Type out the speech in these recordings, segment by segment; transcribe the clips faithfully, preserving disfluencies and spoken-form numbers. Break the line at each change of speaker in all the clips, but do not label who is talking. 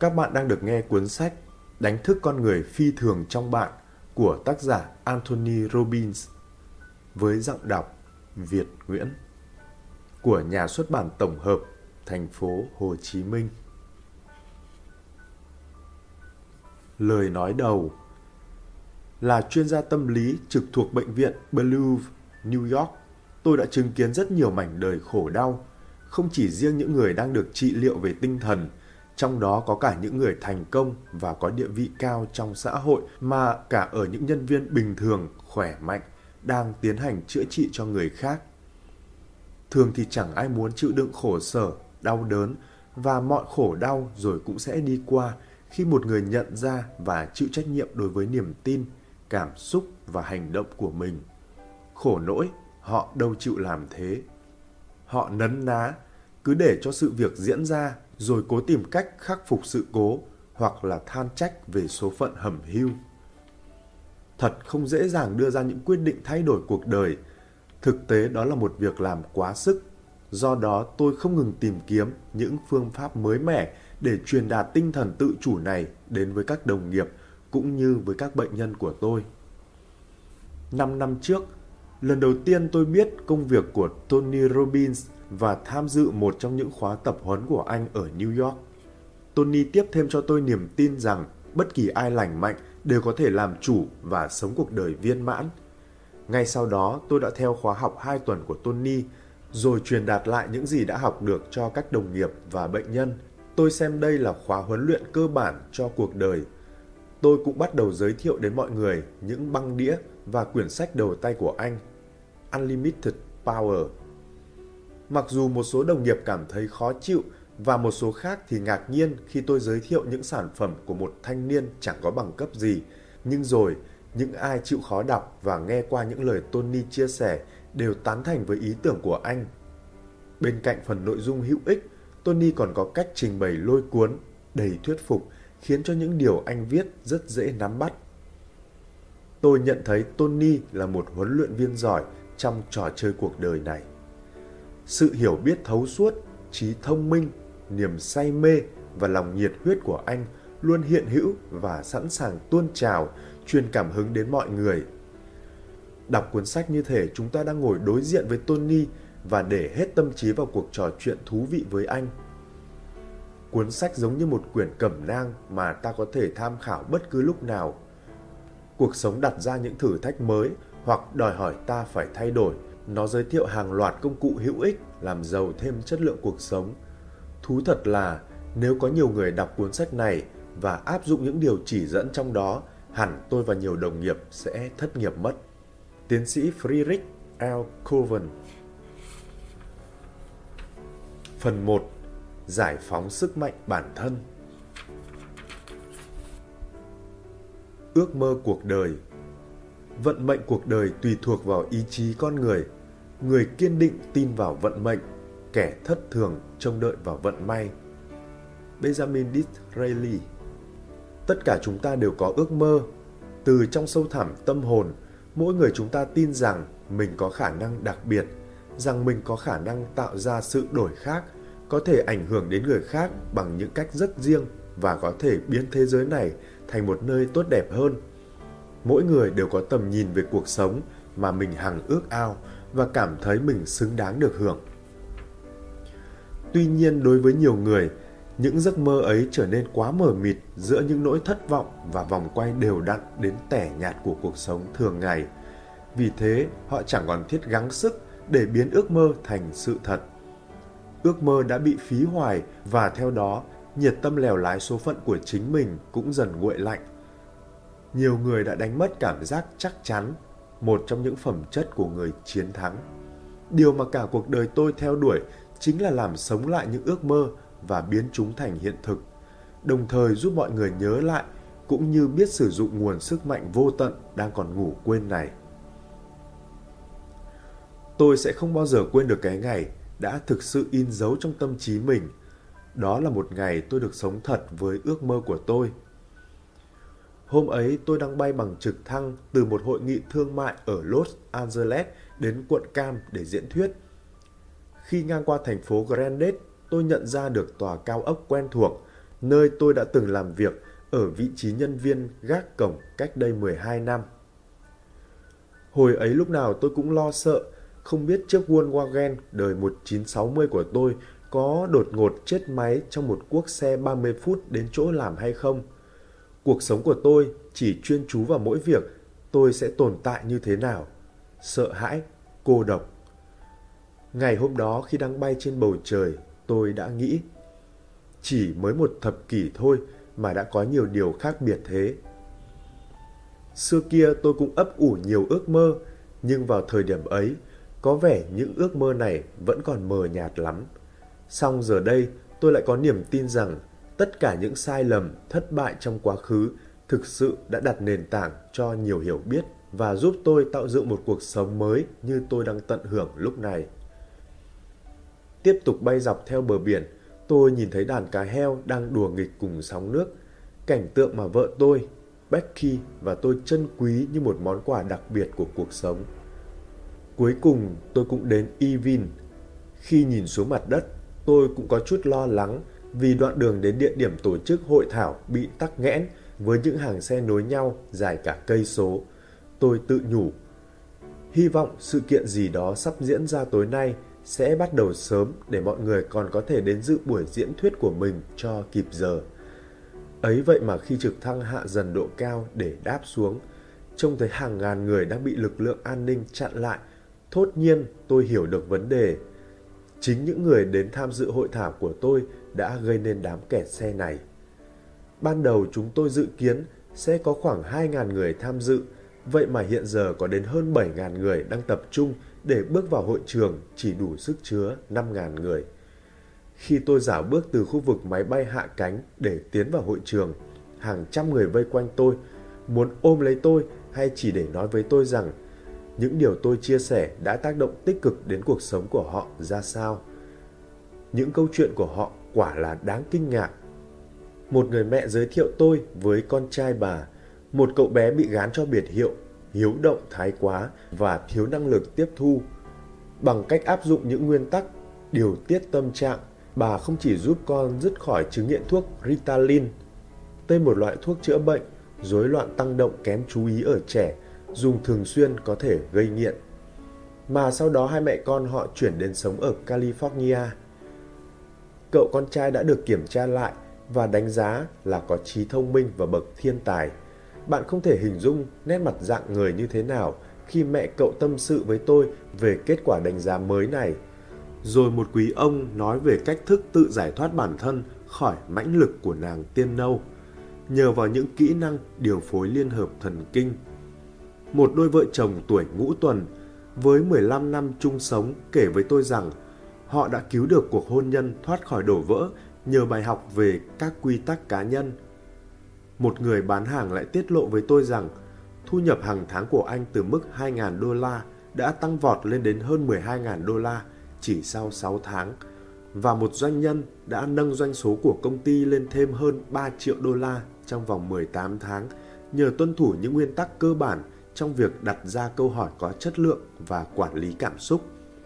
Các bạn đang được nghe cuốn sách Đánh thức con người phi thường trong bạn của tác giả Anthony Robbins với giọng đọc Việt Nguyễn của nhà xuất bản tổng hợp thành phố Hồ Chí Minh. Lời nói đầu. Là chuyên gia tâm lý trực thuộc bệnh viện Bellevue, New York, tôi đã chứng kiến rất nhiều mảnh đời khổ đau, không chỉ riêng những người đang được trị liệu về tinh thần, trong đó có cả những người thành công và có địa vị cao trong xã hội, mà cả ở những nhân viên bình thường, khỏe mạnh, đang tiến hành chữa trị cho người khác. Thường thì chẳng ai muốn chịu đựng khổ sở, đau đớn, và mọi khổ đau rồi cũng sẽ đi qua khi một người nhận ra và chịu trách nhiệm đối với niềm tin, cảm xúc và hành động của mình. Khổ nỗi, họ đâu chịu làm thế. Họ nấn ná, cứ để cho sự việc diễn ra rồi cố tìm cách khắc phục sự cố hoặc là than trách về số phận hẩm hiu. Thật không dễ dàng đưa ra những quyết định thay đổi cuộc đời. Thực tế đó là một việc làm quá sức. Do đó tôi không ngừng tìm kiếm những phương pháp mới mẻ để truyền đạt tinh thần tự chủ này đến với các đồng nghiệp cũng như với các bệnh nhân của tôi. Năm năm trước, lần đầu tiên tôi biết công việc của Tony Robbins và tham dự một trong những khóa tập huấn của anh ở New York. Tony tiếp thêm cho tôi niềm tin rằng bất kỳ ai lành mạnh đều có thể làm chủ và sống cuộc đời viên mãn. Ngay sau đó, tôi đã theo khóa học hai tuần của Tony, rồi truyền đạt lại những gì đã học được cho các đồng nghiệp và bệnh nhân. Tôi xem đây là khóa huấn luyện cơ bản cho cuộc đời. Tôi cũng bắt đầu giới thiệu đến mọi người những băng đĩa và quyển sách đầu tay của anh, Unlimited Power. Mặc dù một số đồng nghiệp cảm thấy khó chịu và một số khác thì ngạc nhiên khi tôi giới thiệu những sản phẩm của một thanh niên chẳng có bằng cấp gì, nhưng rồi những ai chịu khó đọc và nghe qua những lời Tony chia sẻ đều tán thành với ý tưởng của anh. Bên cạnh phần nội dung hữu ích, Tony còn có cách trình bày lôi cuốn, đầy thuyết phục, khiến cho những điều anh viết rất dễ nắm bắt. Tôi nhận thấy Tony là một huấn luyện viên giỏi trong trò chơi cuộc đời này. Sự hiểu biết thấu suốt, trí thông minh, niềm say mê và lòng nhiệt huyết của anh luôn hiện hữu và sẵn sàng tuôn trào, truyền cảm hứng đến mọi người. Đọc cuốn sách như thể chúng ta đang ngồi đối diện với Tony và để hết tâm trí vào cuộc trò chuyện thú vị với anh. Cuốn sách giống như một quyển cẩm nang mà ta có thể tham khảo bất cứ lúc nào. Cuộc sống đặt ra những thử thách mới hoặc đòi hỏi ta phải thay đổi. Nó giới thiệu hàng loạt công cụ hữu ích làm giàu thêm chất lượng cuộc sống. Thú thật là nếu có nhiều người đọc cuốn sách này và áp dụng những điều chỉ dẫn trong đó, hẳn tôi và nhiều đồng nghiệp sẽ thất nghiệp mất. Tiến sĩ Friedrich L. Coven. Phần một. Giải phóng sức mạnh bản thân. Ước mơ cuộc đời. Vận mệnh cuộc đời tùy thuộc vào ý chí con người. Người kiên định tin vào vận mệnh, kẻ thất thường trông đợi vào vận may. Benjamin Disraeli. Tất cả chúng ta đều có ước mơ. Từ trong sâu thẳm tâm hồn, mỗi người chúng ta tin rằng mình có khả năng đặc biệt, rằng mình có khả năng tạo ra sự đổi khác, có thể ảnh hưởng đến người khác bằng những cách rất riêng và có thể biến thế giới này thành một nơi tốt đẹp hơn. Mỗi người đều có tầm nhìn về cuộc sống mà mình hằng ước ao và cảm thấy mình xứng đáng được hưởng. Tuy nhiên, đối với nhiều người, những giấc mơ ấy trở nên quá mờ mịt giữa những nỗi thất vọng và vòng quay đều đặn đến tẻ nhạt của cuộc sống thường ngày. Vì thế, họ chẳng còn thiết gắng sức để biến ước mơ thành sự thật. Ước mơ đã bị phí hoài và theo đó, nhiệt tâm lèo lái số phận của chính mình cũng dần nguội lạnh. Nhiều người đã đánh mất cảm giác chắc chắn, một trong những phẩm chất của người chiến thắng. Điều mà cả cuộc đời tôi theo đuổi chính là làm sống lại những ước mơ và biến chúng thành hiện thực, đồng thời giúp mọi người nhớ lại cũng như biết sử dụng nguồn sức mạnh vô tận đang còn ngủ quên này. Tôi sẽ không bao giờ quên được cái ngày đã thực sự in dấu trong tâm trí mình. Đó là một ngày tôi được sống thật với ước mơ của tôi. Hôm ấy tôi đang bay bằng trực thăng từ một hội nghị thương mại ở Los Angeles đến quận Cam để diễn thuyết. Khi ngang qua thành phố Greenwich, tôi nhận ra được tòa cao ốc quen thuộc, nơi tôi đã từng làm việc ở vị trí nhân viên gác cổng cách đây mười hai năm. Hồi ấy lúc nào tôi cũng lo sợ, không biết chiếc Volkswagen đời một nghìn chín trăm sáu mươi của tôi có đột ngột chết máy trong một cuốc xe ba mươi phút đến chỗ làm hay không. Cuộc sống của tôi chỉ chuyên chú vào mỗi việc tôi sẽ tồn tại như thế nào. Sợ hãi, cô độc. Ngày hôm đó khi đang bay trên bầu trời, tôi đã nghĩ, chỉ mới một thập kỷ thôi mà đã có nhiều điều khác biệt thế. Xưa kia tôi cũng ấp ủ nhiều ước mơ, nhưng vào thời điểm ấy, có vẻ những ước mơ này vẫn còn mờ nhạt lắm. Song giờ đây, tôi lại có niềm tin rằng tất cả những sai lầm, thất bại trong quá khứ thực sự đã đặt nền tảng cho nhiều hiểu biết và giúp tôi tạo dựng một cuộc sống mới như tôi đang tận hưởng lúc này. Tiếp tục bay dọc theo bờ biển, tôi nhìn thấy đàn cá heo đang đùa nghịch cùng sóng nước. Cảnh tượng mà vợ tôi, Becky và tôi trân quý như một món quà đặc biệt của cuộc sống. Cuối cùng tôi cũng đến Evin. Khi nhìn xuống mặt đất, tôi cũng có chút lo lắng vì đoạn đường đến địa điểm tổ chức hội thảo bị tắc nghẽn với những hàng xe nối nhau dài cả cây số. Tôi tự nhủ, hy vọng sự kiện gì đó sắp diễn ra tối nay sẽ bắt đầu sớm để mọi người còn có thể đến dự buổi diễn thuyết của mình cho kịp giờ. Ấy vậy mà khi trực thăng hạ dần độ cao để đáp xuống, trông thấy hàng ngàn người đang bị lực lượng an ninh chặn lại, thốt nhiên tôi hiểu được vấn đề. Chính những người đến tham dự hội thảo của tôi đã gây nên đám kẹt xe này. Ban đầu chúng tôi dự kiến sẽ có khoảng hai nghìn người tham dự, vậy mà hiện giờ có đến hơn bảy nghìn người đang tập trung để bước vào hội trường chỉ đủ sức chứa năm nghìn người. Khi tôi dạo bước từ khu vực máy bay hạ cánh để tiến vào hội trường, hàng trăm người vây quanh tôi, muốn ôm lấy tôi hay chỉ để nói với tôi rằng những điều tôi chia sẻ đã tác động tích cực đến cuộc sống của họ ra sao. Những câu chuyện của họ quả là đáng kinh ngạc. Một người mẹ giới thiệu tôi với con trai bà, một cậu bé bị gán cho biệt hiệu hiếu động thái quá và thiếu năng lực tiếp thu. Bằng cách áp dụng những nguyên tắc điều tiết tâm trạng, bà không chỉ giúp con dứt khỏi chứng nghiện thuốc Ritalin, tên một loại thuốc chữa bệnh rối loạn tăng động kém chú ý ở trẻ, dùng thường xuyên có thể gây nghiện, mà sau đó hai mẹ con họ chuyển đến sống ở California. Cậu con trai đã được kiểm tra lại và đánh giá là có trí thông minh và bậc thiên tài. Bạn không thể hình dung nét mặt dạng người như thế nào khi mẹ cậu tâm sự với tôi về kết quả đánh giá mới này. Rồi một quý ông nói về cách thức tự giải thoát bản thân khỏi mãnh lực của nàng tiên nâu, nhờ vào những kỹ năng điều phối liên hợp thần kinh. Một đôi vợ chồng tuổi ngũ tuần với mười lăm năm chung sống kể với tôi rằng họ đã cứu được cuộc hôn nhân thoát khỏi đổ vỡ nhờ bài học về các quy tắc cá nhân. Một người bán hàng lại tiết lộ với tôi rằng thu nhập hàng tháng của anh từ mức hai nghìn đô la đã tăng vọt lên đến hơn mười hai nghìn đô la chỉ sau sáu tháng, và một doanh nhân đã nâng doanh số của công ty lên thêm hơn ba triệu đô la trong vòng mười tám tháng nhờ tuân thủ những nguyên tắc cơ bản trong việc đặt ra câu hỏi có chất lượng và quản lý cảm xúc.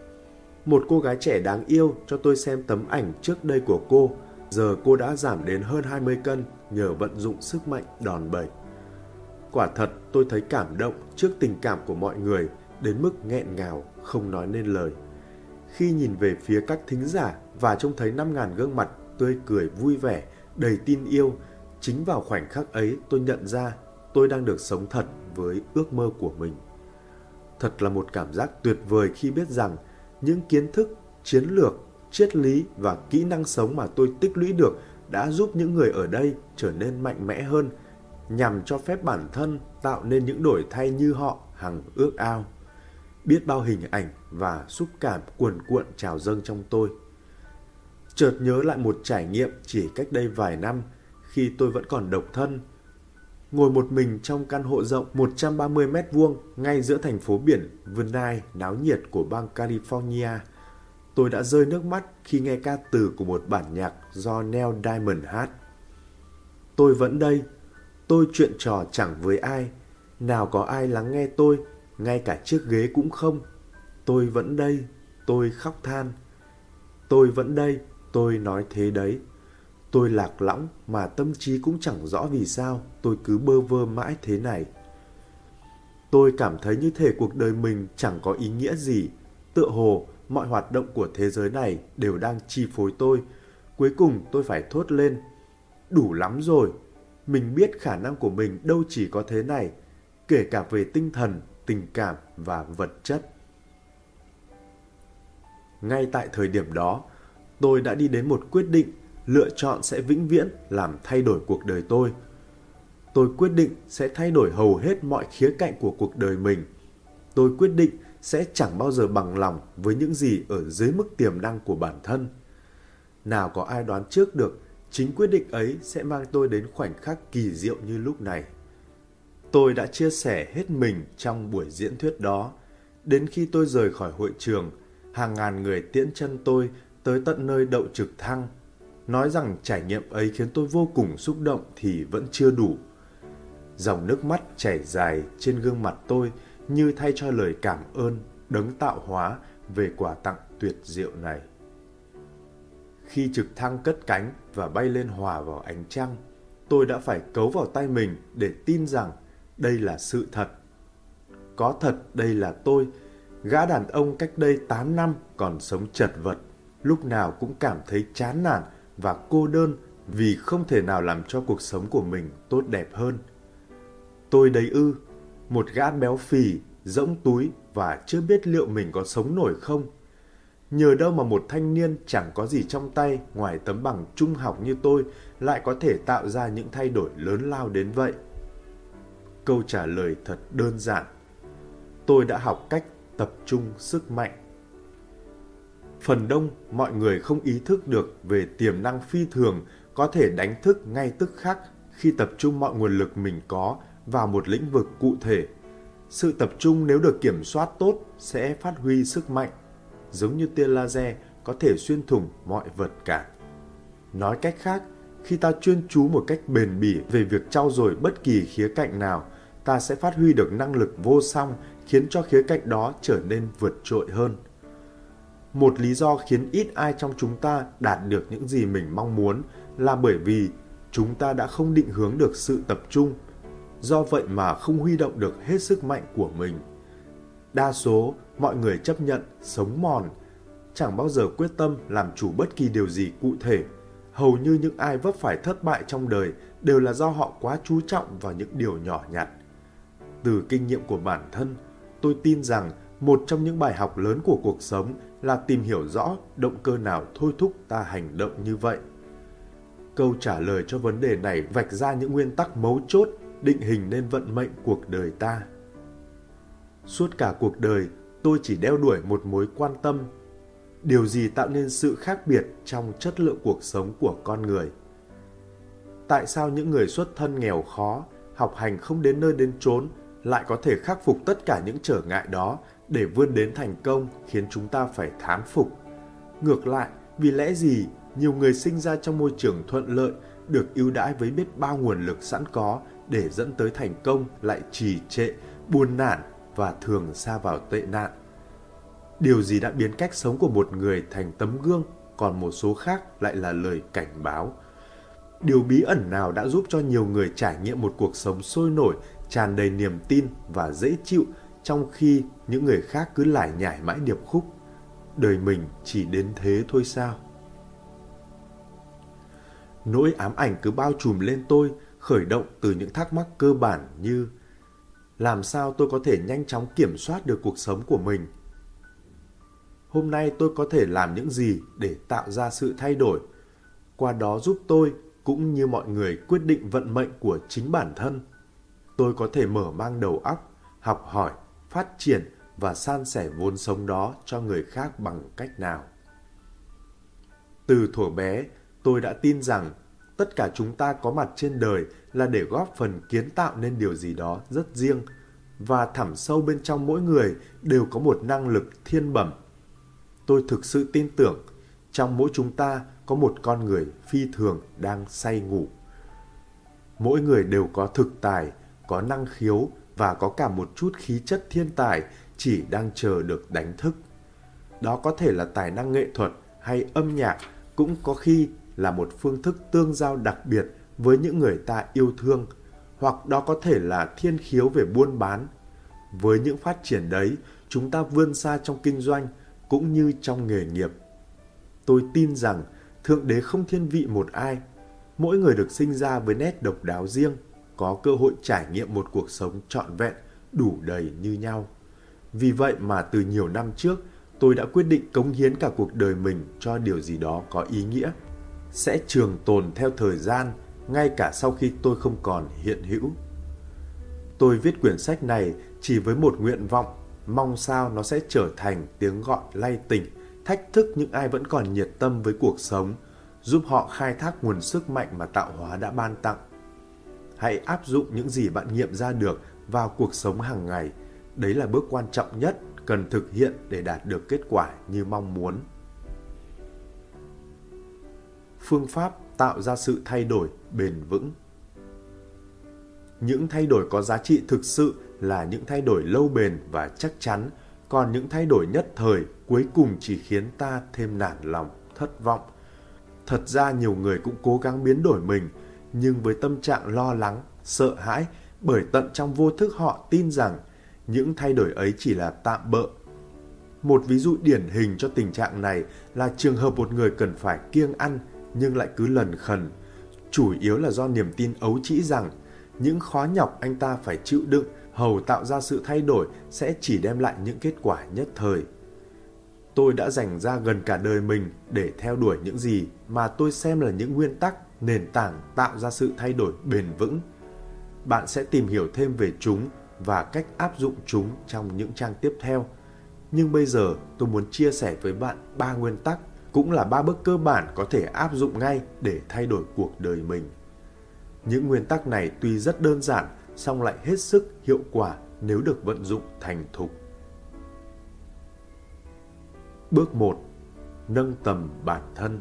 Một cô gái trẻ đáng yêu cho tôi xem tấm ảnh trước đây của cô. Giờ cô đã giảm đến hơn hai mươi cân nhờ vận dụng sức mạnh đòn bẩy. Quả thật tôi thấy cảm động trước tình cảm của mọi người đến mức nghẹn ngào không nói nên lời. Khi nhìn về phía các thính giả và trông thấy năm nghìn gương mặt tươi cười vui vẻ, đầy tin yêu, chính vào khoảnh khắc ấy tôi nhận ra tôi đang được sống thật với ước mơ của mình. Thật là một cảm giác tuyệt vời khi biết rằng những kiến thức, chiến lược, triết lý và kỹ năng sống mà tôi tích lũy được đã giúp những người ở đây trở nên mạnh mẽ hơn, nhằm cho phép bản thân tạo nên những đổi thay như họ hằng ước ao. Biết bao hình ảnh và xúc cảm cuồn cuộn trào dâng trong tôi. Chợt nhớ lại một trải nghiệm chỉ cách đây vài năm khi tôi vẫn còn độc thân. Ngồi một mình trong căn hộ rộng một trăm ba mươi mét vuông ngay giữa thành phố biển Venice náo nhiệt của bang California, tôi đã rơi nước mắt khi nghe ca từ của một bản nhạc do Neil Diamond hát. Tôi vẫn đây, tôi chuyện trò chẳng với ai, nào có ai lắng nghe tôi, ngay cả chiếc ghế cũng không. Tôi vẫn đây, tôi khóc than. Tôi vẫn đây, tôi nói thế đấy. Tôi lạc lõng mà tâm trí cũng chẳng rõ vì sao tôi cứ bơ vơ mãi thế này. Tôi cảm thấy như thể cuộc đời mình chẳng có ý nghĩa gì, tựa hồ mọi hoạt động của thế giới này đều đang chi phối tôi. Cuối cùng tôi phải thốt lên, đủ lắm rồi, mình biết khả năng của mình đâu chỉ có thế này, kể cả về tinh thần, tình cảm và vật chất. Ngay tại thời điểm đó, tôi đã đi đến một quyết định, lựa chọn sẽ vĩnh viễn làm thay đổi cuộc đời tôi. Tôi quyết định sẽ thay đổi hầu hết mọi khía cạnh của cuộc đời mình. Tôi quyết định sẽ chẳng bao giờ bằng lòng với những gì ở dưới mức tiềm năng của bản thân. Nào có ai đoán trước được, chính quyết định ấy sẽ mang tôi đến khoảnh khắc kỳ diệu như lúc này. Tôi đã chia sẻ hết mình trong buổi diễn thuyết đó. Đến khi tôi rời khỏi hội trường, hàng ngàn người tiễn chân tôi tới tận nơi đậu trực thăng. Nói rằng trải nghiệm ấy khiến tôi vô cùng xúc động thì vẫn chưa đủ. Dòng nước mắt chảy dài trên gương mặt tôi như thay cho lời cảm ơn đấng tạo hóa về quà tặng tuyệt diệu này. Khi trực thăng cất cánh và bay lên hòa vào ánh trăng, tôi đã phải cấu vào tay mình để tin rằng đây là sự thật. Có thật đây là tôi, gã đàn ông cách đây tám năm còn sống chật vật, lúc nào cũng cảm thấy chán nản và cô đơn vì không thể nào làm cho cuộc sống của mình tốt đẹp hơn. Tôi đấy ư, một gã béo phì, rỗng túi và chưa biết liệu mình có sống nổi không. Nhờ đâu mà một thanh niên chẳng có gì trong tay ngoài tấm bằng trung học như tôi lại có thể tạo ra những thay đổi lớn lao đến vậy? Câu trả lời thật đơn giản. Tôi đã học cách tập trung sức mạnh. Phần đông mọi người không ý thức được về tiềm năng phi thường có thể đánh thức ngay tức khắc khi tập trung mọi nguồn lực mình có vào một lĩnh vực cụ thể. Sự tập trung nếu được kiểm soát tốt sẽ phát huy sức mạnh, giống như tia laser có thể xuyên thủng mọi vật cản. Nói cách khác, khi ta chuyên chú một cách bền bỉ về việc trau dồi bất kỳ khía cạnh nào, ta sẽ phát huy được năng lực vô song khiến cho khía cạnh đó trở nên vượt trội hơn. Một lý do khiến ít ai trong chúng ta đạt được những gì mình mong muốn là bởi vì chúng ta đã không định hướng được sự tập trung, do vậy mà không huy động được hết sức mạnh của mình. Đa số mọi người chấp nhận sống mòn, chẳng bao giờ quyết tâm làm chủ bất kỳ điều gì cụ thể. Hầu như những ai vấp phải thất bại trong đời đều là do họ quá chú trọng vào những điều nhỏ nhặt. Từ kinh nghiệm của bản thân, tôi tin rằng một trong những bài học lớn của cuộc sống là tìm hiểu rõ động cơ nào thôi thúc ta hành động như vậy. Câu trả lời cho vấn đề này vạch ra những nguyên tắc mấu chốt định hình nên vận mệnh cuộc đời ta. Suốt cả cuộc đời, tôi chỉ đeo đuổi một mối quan tâm. Điều gì tạo nên sự khác biệt trong chất lượng cuộc sống của con người? Tại sao những người xuất thân nghèo khó, học hành không đến nơi đến chốn lại có thể khắc phục tất cả những trở ngại đó để vươn đến thành công khiến chúng ta phải thán phục? Ngược lại, vì lẽ gì nhiều người sinh ra trong môi trường thuận lợi, được ưu đãi với biết bao nguồn lực sẵn có để dẫn tới thành công lại trì trệ, buồn nản và thường sa vào tệ nạn? Điều gì đã biến cách sống của một người thành tấm gương, còn một số khác lại là lời cảnh báo? Điều bí ẩn nào đã giúp cho nhiều người trải nghiệm một cuộc sống sôi nổi, tràn đầy niềm tin và dễ chịu, trong khi những người khác cứ lải nhải mãi điệp khúc? Đời mình chỉ đến thế thôi sao? Nỗi ám ảnh cứ bao trùm lên tôi, khởi động từ những thắc mắc cơ bản như: làm sao tôi có thể nhanh chóng kiểm soát được cuộc sống của mình? Hôm nay tôi có thể làm những gì để tạo ra sự thay đổi, qua đó giúp tôi cũng như mọi người quyết định vận mệnh của chính bản thân? Tôi có thể mở mang đầu óc, học hỏi, phát triển và san sẻ vốn sống đó cho người khác bằng cách nào? Từ thuở bé, tôi đã tin rằng tất cả chúng ta có mặt trên đời là để góp phần kiến tạo nên điều gì đó rất riêng, và thẳm sâu bên trong mỗi người đều có một năng lực thiên bẩm. Tôi thực sự tin tưởng trong mỗi chúng ta có một con người phi thường đang say ngủ. Mỗi người đều có thực tài, có năng khiếu và có cả một chút khí chất thiên tài chỉ đang chờ được đánh thức. Đó có thể là tài năng nghệ thuật hay âm nhạc, cũng có khi là một phương thức tương giao đặc biệt với những người ta yêu thương, hoặc đó có thể là thiên khiếu về buôn bán. Với những phát triển đấy, chúng ta vươn xa trong kinh doanh cũng như trong nghề nghiệp. Tôi tin rằng Thượng Đế không thiên vị một ai. Mỗi người được sinh ra với nét độc đáo riêng, có cơ hội trải nghiệm một cuộc sống trọn vẹn, đủ đầy như nhau. Vì vậy mà từ nhiều năm trước, tôi đã quyết định cống hiến cả cuộc đời mình cho điều gì đó có ý nghĩa, sẽ trường tồn theo thời gian, ngay cả sau khi tôi không còn hiện hữu. Tôi viết quyển sách này chỉ với một nguyện vọng, mong sao nó sẽ trở thành tiếng gọi lay tỉnh, thách thức những ai vẫn còn nhiệt tâm với cuộc sống, giúp họ khai thác nguồn sức mạnh mà tạo hóa đã ban tặng. Hãy áp dụng những gì bạn nghiệm ra được vào cuộc sống hàng ngày. Đấy là bước quan trọng nhất cần thực hiện để đạt được kết quả như mong muốn. Phương pháp tạo ra sự thay đổi bền vững. Những thay đổi có giá trị thực sự là những thay đổi lâu bền và chắc chắn, còn những thay đổi nhất thời cuối cùng chỉ khiến ta thêm nản lòng, thất vọng. Thật ra nhiều người cũng cố gắng biến đổi mình, nhưng với tâm trạng lo lắng, sợ hãi, bởi tận trong vô thức họ tin rằng những thay đổi ấy chỉ là tạm bợ. Một ví dụ điển hình cho tình trạng này là trường hợp một người cần phải kiêng ăn nhưng lại cứ lần khần. Chủ yếu là do niềm tin ấu trĩ rằng những khó nhọc anh ta phải chịu đựng hầu tạo ra sự thay đổi sẽ chỉ đem lại những kết quả nhất thời. Tôi đã dành ra gần cả đời mình để theo đuổi những gì mà tôi xem là những nguyên tắc, nền tảng tạo ra sự thay đổi bền vững. Bạn sẽ tìm hiểu thêm về chúng và cách áp dụng chúng trong những trang tiếp theo. Nhưng bây giờ tôi muốn chia sẻ với bạn ba nguyên tắc, cũng là ba bước cơ bản có thể áp dụng ngay để thay đổi cuộc đời mình. Những nguyên tắc này tuy rất đơn giản, song lại hết sức hiệu quả nếu được vận dụng thành thục. Bước một. Nâng tầm bản thân.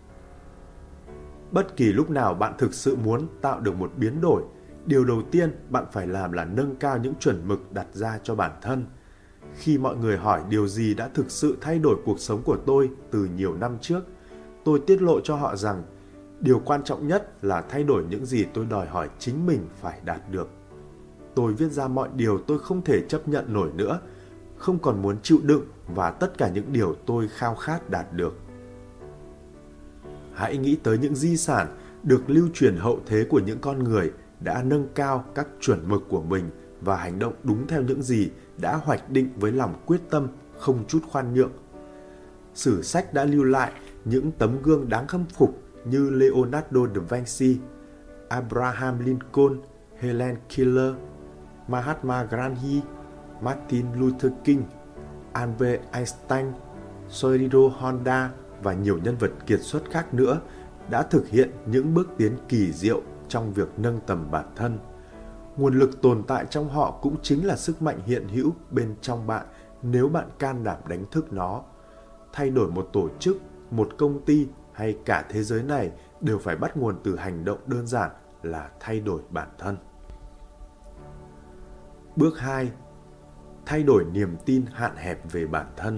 Bất kỳ lúc nào bạn thực sự muốn tạo được một biến đổi, điều đầu tiên bạn phải làm là nâng cao những chuẩn mực đặt ra cho bản thân. Khi mọi người hỏi điều gì đã thực sự thay đổi cuộc sống của tôi từ nhiều năm trước, tôi tiết lộ cho họ rằng điều quan trọng nhất là thay đổi những gì tôi đòi hỏi chính mình phải đạt được. Tôi viết ra mọi điều tôi không thể chấp nhận nổi nữa, không còn muốn chịu đựng và tất cả những điều tôi khao khát đạt được. Hãy nghĩ tới những di sản được lưu truyền hậu thế của những con người đã nâng cao các chuẩn mực của mình và hành động đúng theo những gì đã hoạch định với lòng quyết tâm, không chút khoan nhượng. Sử sách đã lưu lại những tấm gương đáng khâm phục như Leonardo da Vinci, Abraham Lincoln, Helen Keller, Mahatma Gandhi, Martin Luther King, Albert Einstein, Soichiro Honda và nhiều nhân vật kiệt xuất khác nữa đã thực hiện những bước tiến kỳ diệu trong việc nâng tầm bản thân. Nguồn lực tồn tại trong họ cũng chính là sức mạnh hiện hữu bên trong bạn nếu bạn can đảm đánh thức nó. Thay đổi một tổ chức, một công ty hay cả thế giới này đều phải bắt nguồn từ hành động đơn giản là thay đổi bản thân. Bước hai. Thay đổi niềm tin hạn hẹp về bản thân.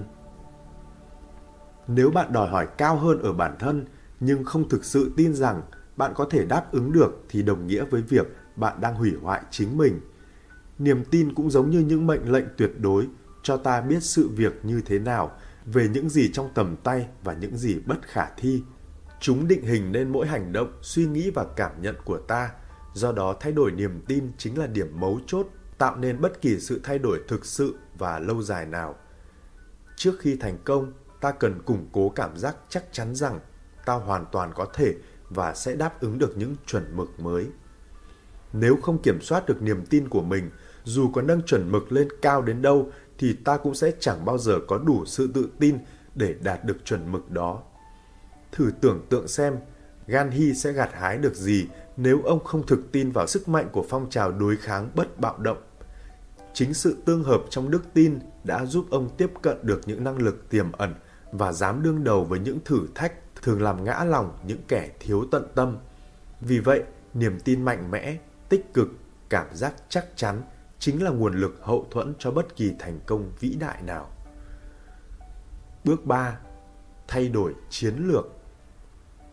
Nếu bạn đòi hỏi cao hơn ở bản thân nhưng không thực sự tin rằng bạn có thể đáp ứng được thì đồng nghĩa với việc bạn đang hủy hoại chính mình. Niềm tin cũng giống như những mệnh lệnh tuyệt đối cho ta biết sự việc như thế nào, về những gì trong tầm tay và những gì bất khả thi. Chúng định hình nên mỗi hành động, suy nghĩ và cảm nhận của ta. Do đó thay đổi niềm tin chính là điểm mấu chốt tạo nên bất kỳ sự thay đổi thực sự và lâu dài nào. Trước khi thành công, ta cần củng cố cảm giác chắc chắn rằng ta hoàn toàn có thể và sẽ đáp ứng được những chuẩn mực mới. Nếu không kiểm soát được niềm tin của mình, dù có nâng chuẩn mực lên cao đến đâu thì ta cũng sẽ chẳng bao giờ có đủ sự tự tin để đạt được chuẩn mực đó. Thử tưởng tượng xem, Gandhi sẽ gặt hái được gì nếu ông không thực tin vào sức mạnh của phong trào đối kháng bất bạo động. Chính sự tương hợp trong đức tin đã giúp ông tiếp cận được những năng lực tiềm ẩn và dám đương đầu với những thử thách thường làm ngã lòng những kẻ thiếu tận tâm. Vì vậy, niềm tin mạnh mẽ, tích cực, cảm giác chắc chắn chính là nguồn lực hậu thuẫn cho bất kỳ thành công vĩ đại nào. Bước ba. Thay đổi chiến lược.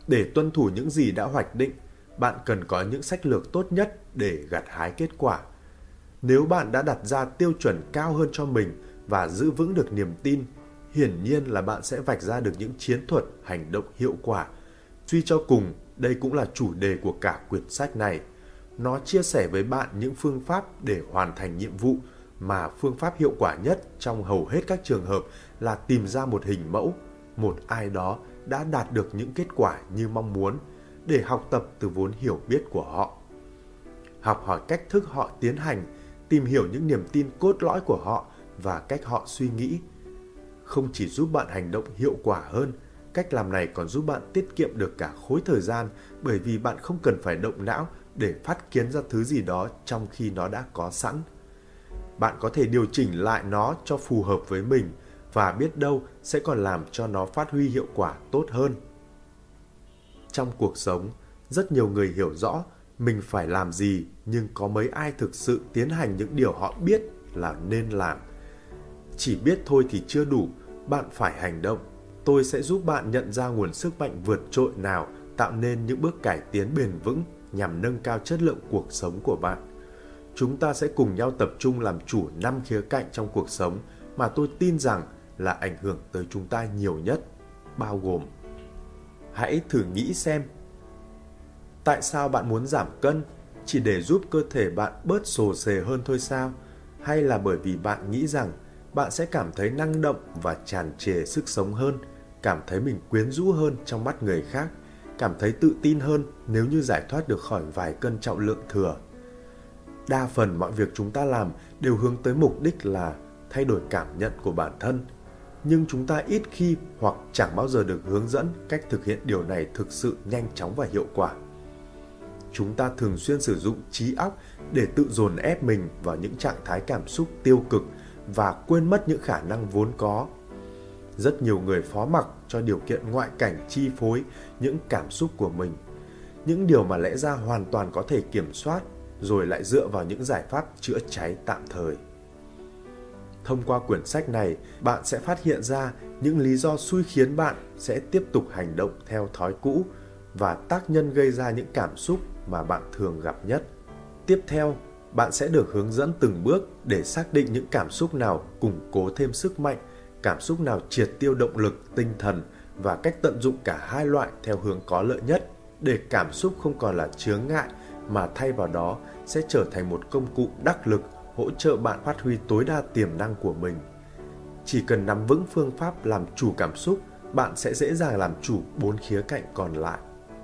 Để tuân thủ những gì đã hoạch định, bạn cần có những sách lược tốt nhất để gặt hái kết quả. Nếu bạn đã đặt ra tiêu chuẩn cao hơn cho mình và giữ vững được niềm tin, hiển nhiên là bạn sẽ vạch ra được những chiến thuật hành động hiệu quả. Suy cho cùng, đây cũng là chủ đề của cả quyển sách này. Nó chia sẻ với bạn những phương pháp để hoàn thành nhiệm vụ, mà phương pháp hiệu quả nhất trong hầu hết các trường hợp là tìm ra một hình mẫu, một ai đó đã đạt được những kết quả như mong muốn, để học tập từ vốn hiểu biết của họ. Học hỏi cách thức họ tiến hành, tìm hiểu những niềm tin cốt lõi của họ và cách họ suy nghĩ. Không chỉ giúp bạn hành động hiệu quả hơn, cách làm này còn giúp bạn tiết kiệm được cả khối thời gian, bởi vì bạn không cần phải động não để phát kiến ra thứ gì đó trong khi nó đã có sẵn. Bạn có thể điều chỉnh lại nó cho phù hợp với mình và biết đâu sẽ còn làm cho nó phát huy hiệu quả tốt hơn. Trong cuộc sống, rất nhiều người hiểu rõ mình phải làm gì, nhưng có mấy ai thực sự tiến hành những điều họ biết là nên làm. Chỉ biết thôi thì chưa đủ, bạn phải hành động. Tôi sẽ giúp bạn nhận ra nguồn sức mạnh vượt trội nào tạo nên những bước cải tiến bền vững nhằm nâng cao chất lượng cuộc sống của bạn. Chúng ta sẽ cùng nhau tập trung làm chủ năm khía cạnh trong cuộc sống mà tôi tin rằng là ảnh hưởng tới chúng ta nhiều nhất, bao gồm: hãy thử nghĩ xem, tại sao bạn muốn giảm cân? Chỉ để giúp cơ thể bạn bớt xồ xề hơn thôi sao? Hay là bởi vì bạn nghĩ rằng bạn sẽ cảm thấy năng động và tràn trề sức sống hơn, cảm thấy mình quyến rũ hơn trong mắt người khác, cảm thấy tự tin hơn nếu như giải thoát được khỏi vài cân trọng lượng thừa? Đa phần mọi việc chúng ta làm đều hướng tới mục đích là thay đổi cảm nhận của bản thân, nhưng chúng ta ít khi hoặc chẳng bao giờ được hướng dẫn cách thực hiện điều này thực sự nhanh chóng và hiệu quả. Chúng ta thường xuyên sử dụng trí óc để tự dồn ép mình vào những trạng thái cảm xúc tiêu cực và quên mất những khả năng vốn có. Rất nhiều người phó mặc cho điều kiện ngoại cảnh chi phối những cảm xúc của mình, những điều mà lẽ ra hoàn toàn có thể kiểm soát, rồi lại dựa vào những giải pháp chữa cháy tạm thời. Thông qua quyển sách này, bạn sẽ phát hiện ra những lý do xui khiến bạn sẽ tiếp tục hành động theo thói cũ và tác nhân gây ra những cảm xúc mà bạn thường gặp nhất. Tiếp theo, bạn sẽ được hướng dẫn từng bước để xác định những cảm xúc nào củng cố thêm sức mạnh, cảm xúc nào triệt tiêu động lực, tinh thần và cách tận dụng cả hai loại theo hướng có lợi nhất, để cảm xúc không còn là chướng ngại mà thay vào đó sẽ trở thành một công cụ đắc lực hỗ trợ bạn phát huy tối đa tiềm năng của mình. Chỉ cần nắm vững phương pháp làm chủ cảm xúc, bạn sẽ dễ dàng làm chủ bốn khía cạnh còn lại.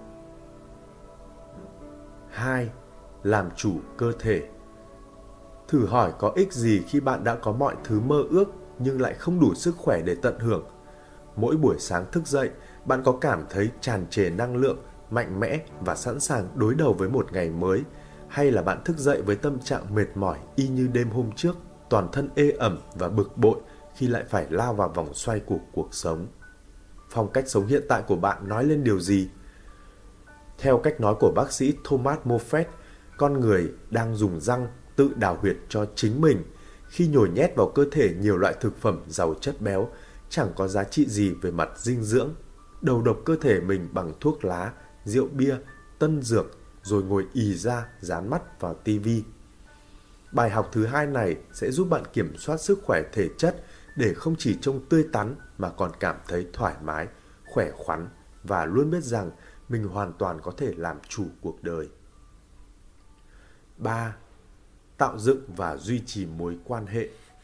hai. Làm chủ cơ thể. Thử hỏi có ích gì khi bạn đã có mọi thứ mơ ước nhưng lại không đủ sức khỏe để tận hưởng? Mỗi buổi sáng thức dậy, bạn có cảm thấy tràn trề năng lượng, mạnh mẽ và sẵn sàng đối đầu với một ngày mới? Hay là bạn thức dậy với tâm trạng mệt mỏi y như đêm hôm trước, toàn thân ê ẩm và bực bội khi lại phải lao vào vòng xoay của cuộc sống? Phong cách sống hiện tại của bạn nói lên điều gì? Theo cách nói của bác sĩ Thomas Moffat, con người đang dùng răng tự đào huyệt cho chính mình khi nhồi nhét vào cơ thể nhiều loại thực phẩm giàu chất béo, chẳng có giá trị gì về mặt dinh dưỡng, đầu độc cơ thể mình bằng thuốc lá, rượu bia, tân dược, rồi ngồi ì ra dán mắt vào tivi. Bài học thứ hai này sẽ giúp bạn kiểm soát sức khỏe thể chất để không chỉ trông tươi tắn mà còn cảm thấy thoải mái, khỏe khoắn và luôn biết rằng mình hoàn toàn có thể làm chủ cuộc đời. ba. Tạo dựng và duy trì mối quan hệ.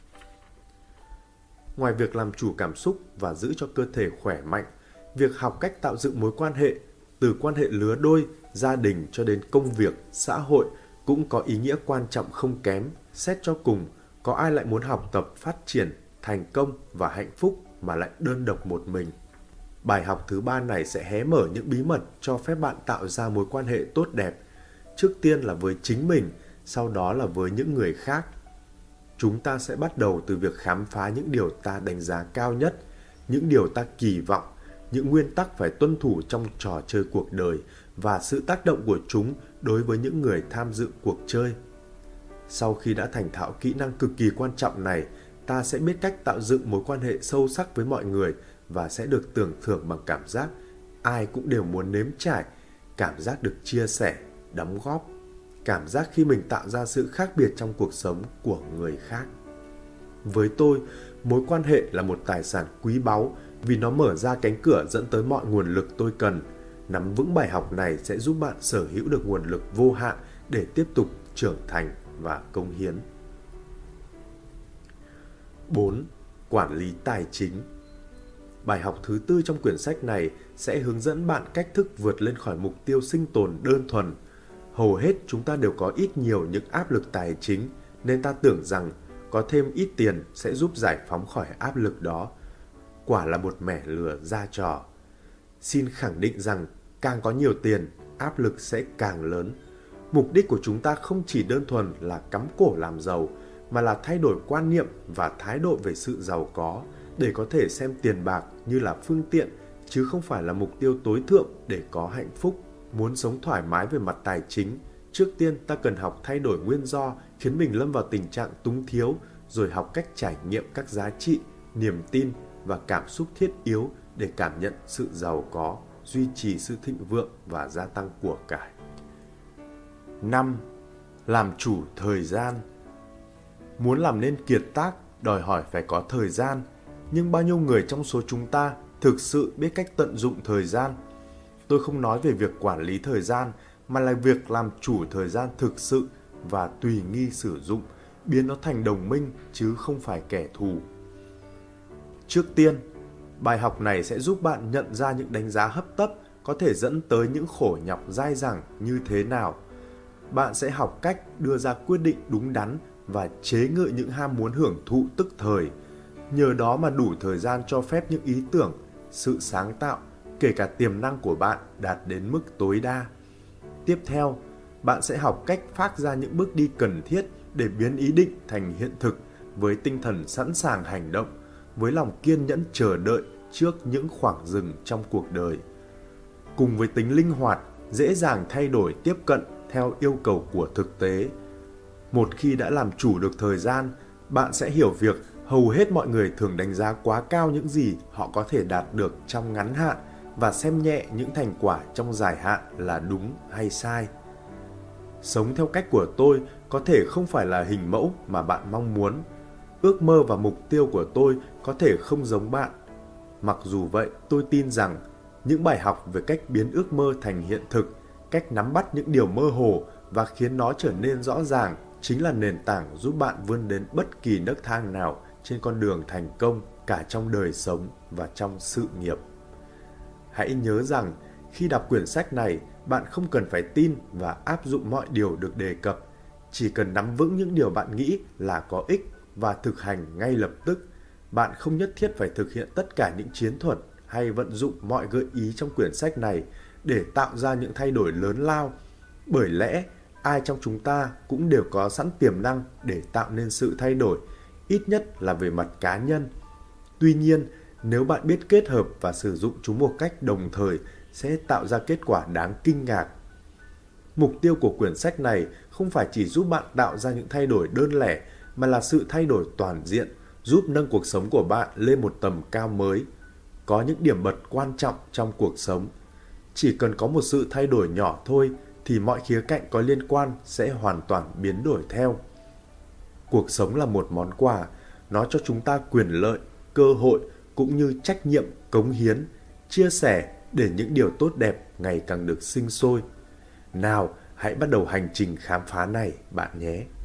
Ngoài việc làm chủ cảm xúc và giữ cho cơ thể khỏe mạnh, việc học cách tạo dựng mối quan hệ, từ quan hệ lứa đôi, gia đình cho đến công việc, xã hội cũng có ý nghĩa quan trọng không kém. Xét cho cùng, có ai lại muốn học tập, phát triển, thành công và hạnh phúc mà lại đơn độc một mình? Bài học thứ ba này sẽ hé mở những bí mật cho phép bạn tạo ra mối quan hệ tốt đẹp. Trước tiên là với chính mình, sau đó là với những người khác. Chúng ta sẽ bắt đầu từ việc khám phá những điều ta đánh giá cao nhất, những điều ta kỳ vọng, những nguyên tắc phải tuân thủ trong trò chơi cuộc đời và sự tác động của chúng đối với những người tham dự cuộc chơi. Sau khi đã thành thạo kỹ năng cực kỳ quan trọng này, ta sẽ biết cách tạo dựng mối quan hệ sâu sắc với mọi người và sẽ được tưởng thưởng bằng cảm giác ai cũng đều muốn nếm trải cảm giác được chia sẻ, đóng góp, cảm giác khi mình tạo ra sự khác biệt trong cuộc sống của người khác. Với tôi, mối quan hệ là một tài sản quý báu vì nó mở ra cánh cửa dẫn tới mọi nguồn lực tôi cần. Nắm vững bài học này sẽ giúp bạn sở hữu được nguồn lực vô hạn để tiếp tục trưởng thành và cống hiến. bốn. Quản lý tài chính. Bài học thứ tư trong quyển sách này sẽ hướng dẫn bạn cách thức vượt lên khỏi mục tiêu sinh tồn đơn thuần. Hầu hết chúng ta đều có ít nhiều những áp lực tài chính, nên ta tưởng rằng có thêm ít tiền sẽ giúp giải phóng khỏi áp lực đó. Quả là một mẻ lừa ra trò. Xin khẳng định rằng càng có nhiều tiền, áp lực sẽ càng lớn. Mục đích của chúng ta không chỉ đơn thuần là cắm cổ làm giàu, mà là thay đổi quan niệm và thái độ về sự giàu có, để có thể xem tiền bạc như là phương tiện, chứ không phải là mục tiêu tối thượng để có hạnh phúc. Muốn sống thoải mái về mặt tài chính, trước tiên ta cần học thay đổi nguyên do khiến mình lâm vào tình trạng túng thiếu, rồi học cách trải nghiệm các giá trị, niềm tin và cảm xúc thiết yếu để cảm nhận sự giàu có, duy trì sự thịnh vượng và gia tăng của cải. năm. Làm chủ thời gian. Muốn làm nên kiệt tác, đòi hỏi phải có thời gian, nhưng bao nhiêu người trong số chúng ta thực sự biết cách tận dụng thời gian? Tôi không nói về việc quản lý thời gian, mà là việc làm chủ thời gian thực sự và tùy nghi sử dụng, biến nó thành đồng minh chứ không phải kẻ thù. Trước tiên, bài học này sẽ giúp bạn nhận ra những đánh giá hấp tấp có thể dẫn tới những khổ nhọc dai dẳng như thế nào. Bạn sẽ học cách đưa ra quyết định đúng đắn và chế ngự những ham muốn hưởng thụ tức thời. Nhờ đó mà đủ thời gian cho phép những ý tưởng, sự sáng tạo, kể cả tiềm năng của bạn đạt đến mức tối đa. Tiếp theo, bạn sẽ học cách phác ra những bước đi cần thiết để biến ý định thành hiện thực với tinh thần sẵn sàng hành động, với lòng kiên nhẫn chờ đợi trước những khoảng dừng trong cuộc đời. Cùng với tính linh hoạt, dễ dàng thay đổi tiếp cận theo yêu cầu của thực tế. Một khi đã làm chủ được thời gian, bạn sẽ hiểu việc hầu hết mọi người thường đánh giá quá cao những gì họ có thể đạt được trong ngắn hạn và xem nhẹ những thành quả trong dài hạn là đúng hay sai. Sống theo cách của tôi có thể không phải là hình mẫu mà bạn mong muốn. Ước mơ và mục tiêu của tôi có thể không giống bạn. Mặc dù vậy, tôi tin rằng những bài học về cách biến ước mơ thành hiện thực, cách nắm bắt những điều mơ hồ và khiến nó trở nên rõ ràng chính là nền tảng giúp bạn vươn đến bất kỳ nấc thang nào trên con đường thành công, cả trong đời sống và trong sự nghiệp. Hãy nhớ rằng khi đọc quyển sách này, bạn không cần phải tin và áp dụng mọi điều được đề cập. Chỉ cần nắm vững những điều bạn nghĩ là có ích và thực hành ngay lập tức. Bạn không nhất thiết phải thực hiện tất cả những chiến thuật hay vận dụng mọi gợi ý trong quyển sách này để tạo ra những thay đổi lớn lao. Bởi lẽ, ai trong chúng ta cũng đều có sẵn tiềm năng để tạo nên sự thay đổi, ít nhất là về mặt cá nhân. Tuy nhiên, nếu bạn biết kết hợp và sử dụng chúng một cách đồng thời, sẽ tạo ra kết quả đáng kinh ngạc. Mục tiêu của quyển sách này không phải chỉ giúp bạn tạo ra những thay đổi đơn lẻ, mà là sự thay đổi toàn diện, giúp nâng cuộc sống của bạn lên một tầm cao mới. Có những điểm bật quan trọng trong cuộc sống. Chỉ cần có một sự thay đổi nhỏ thôi, thì mọi khía cạnh có liên quan sẽ hoàn toàn biến đổi theo. Cuộc sống là một món quà, nó cho chúng ta quyền lợi, cơ hội cũng như trách nhiệm cống hiến, chia sẻ để những điều tốt đẹp ngày càng được sinh sôi. Nào, hãy bắt đầu hành trình khám phá này bạn nhé!